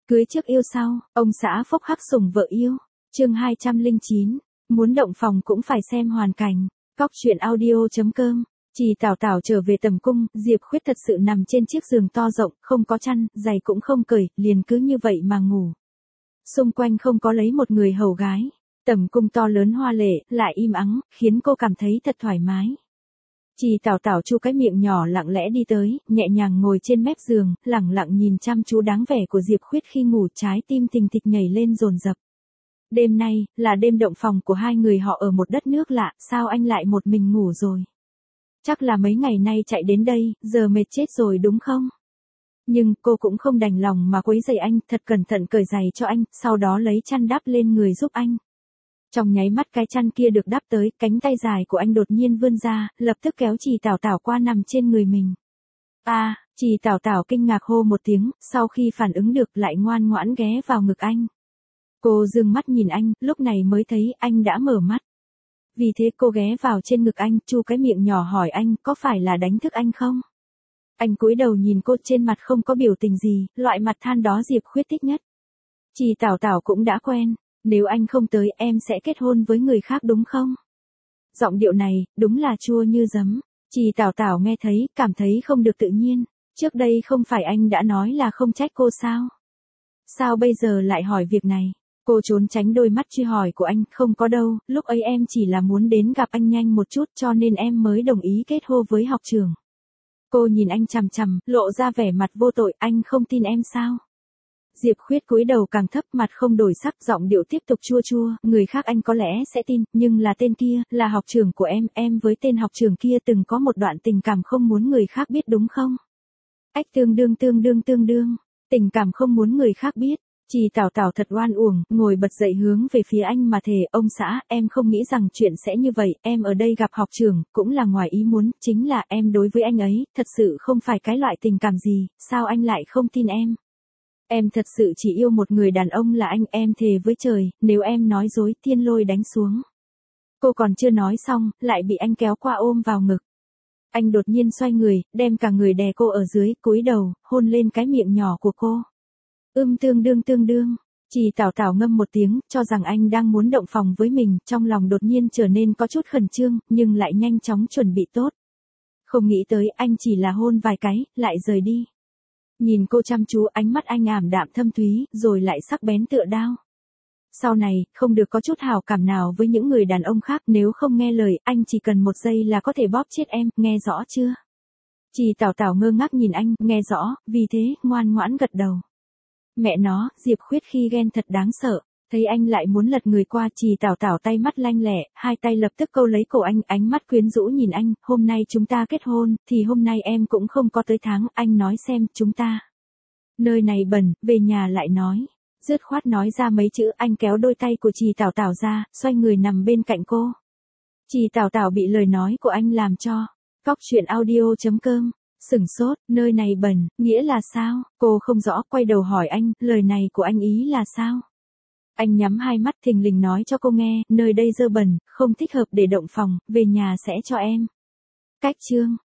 Cưới trước yêu sau, ông xã phốc hắc sủng vợ yêu. Chương 209, muốn động phòng cũng phải xem hoàn cảnh. Cóc truyện audio.com. Chỉ Tảo Tảo trở về tầm cung, Diệp Khuyết thật sự nằm trên chiếc giường to rộng, không có chăn, giày cũng không cởi, liền cứ như vậy mà ngủ. Xung quanh không có lấy một người hầu gái. Tầm cung to lớn hoa lệ, lại im ắng, khiến cô cảm thấy thật thoải mái. Chỉ Tảo Tảo chu cái miệng nhỏ lặng lẽ đi tới, nhẹ nhàng ngồi trên mép giường, lẳng lặng nhìn chăm chú đáng vẻ của Diệp Khuyết khi ngủ, trái tim thình thịch nhảy lên dồn dập. Đêm nay, là đêm động phòng của hai người họ ở một đất nước lạ, sao anh lại một mình ngủ rồi? Chắc là mấy ngày nay chạy đến đây, giờ mệt chết rồi đúng không? Nhưng cô cũng không đành lòng mà quấy rầy anh, thật cẩn thận cởi giày cho anh, sau đó lấy chăn đắp lên người giúp anh. Trong nháy mắt cái chăn kia được đắp tới, cánh tay dài của anh đột nhiên vươn ra, lập tức kéo Chỉ Tảo Tảo qua nằm trên người mình. Chỉ Tảo Tảo kinh ngạc hô một tiếng, sau khi phản ứng được lại ngoan ngoãn ghé vào ngực anh. Cô dương mắt nhìn anh, lúc này mới thấy anh đã mở mắt. Vì thế cô ghé vào trên ngực anh, chu cái miệng nhỏ hỏi anh, có phải là đánh thức anh không? Anh cúi đầu nhìn cô, trên mặt không có biểu tình gì, loại mặt than đó Diệp Khuyết thích nhất. Chỉ Tảo Tảo cũng đã quen, nếu anh không tới em sẽ kết hôn với người khác đúng không? Giọng điệu này, đúng là chua như giấm. Chỉ Tảo Tảo nghe thấy, cảm thấy không được tự nhiên. Trước đây không phải anh đã nói là không trách cô sao? Sao bây giờ lại hỏi việc này? Cô trốn tránh đôi mắt truy hỏi của anh, không có đâu, lúc ấy em chỉ là muốn đến gặp anh nhanh một chút cho nên em mới đồng ý kết hôn với học trưởng. Cô nhìn anh chằm chằm, lộ ra vẻ mặt vô tội, anh không tin em sao? Diệp Khuyết cúi đầu càng thấp, mặt không đổi sắc, giọng điệu tiếp tục chua chua, người khác anh có lẽ sẽ tin, nhưng là tên kia, là học trưởng của em với tên học trưởng kia từng có một đoạn tình cảm không muốn người khác biết đúng không? Tương đương, tình cảm không muốn người khác biết. Chỉ Tảo Tảo thật oan uổng, ngồi bật dậy hướng về phía anh mà thề, ông xã, em không nghĩ rằng chuyện sẽ như vậy, em ở đây gặp học trưởng, cũng là ngoài ý muốn, chính là em đối với anh ấy, thật sự không phải cái loại tình cảm gì, sao anh lại không tin em? Em thật sự chỉ yêu một người đàn ông là anh, em thề với trời, nếu em nói dối, thiên lôi đánh xuống. Cô còn chưa nói xong, lại bị anh kéo qua ôm vào ngực. Anh đột nhiên xoay người, đem cả người đè cô ở dưới, cúi đầu, hôn lên cái miệng nhỏ của cô. Tương đương. Chỉ Tảo Tảo ngâm một tiếng, cho rằng anh đang muốn động phòng với mình, trong lòng đột nhiên trở nên có chút khẩn trương, nhưng lại nhanh chóng chuẩn bị tốt. Không nghĩ tới anh chỉ là hôn vài cái, lại rời đi. Nhìn cô chăm chú, ánh mắt anh ảm đạm thâm thúy, rồi lại sắc bén tựa đao. Sau này, không được có chút hảo cảm nào với những người đàn ông khác, nếu không nghe lời, anh chỉ cần một giây là có thể bóp chết em, nghe rõ chưa? Chỉ Tảo Tảo ngơ ngác nhìn anh, nghe rõ, vì thế, ngoan ngoãn gật đầu. Mẹ nó, Diệp Khuyết khi ghen thật đáng sợ, thấy anh lại muốn lật người qua, Chỉ Tảo Tảo tay mắt lanh lẹ, hai tay lập tức câu lấy cổ anh, ánh mắt quyến rũ nhìn anh, hôm nay chúng ta kết hôn, thì hôm nay em cũng không có tới tháng, anh nói xem, chúng ta. Nơi này bẩn, về nhà lại nói. Dứt khoát nói ra mấy chữ, anh kéo đôi tay của Chỉ Tảo Tảo ra, xoay người nằm bên cạnh cô. Chỉ Tảo Tảo bị lời nói của anh làm cho. Cóc truyện audio.com. Sửng sốt, nơi này bẩn, nghĩa là sao? Cô không rõ, quay đầu hỏi anh, lời này của anh ý là sao? Anh nhắm hai mắt thình lình nói cho cô nghe, nơi đây dơ bẩn, không thích hợp để động phòng, về nhà sẽ cho em. Cách chương.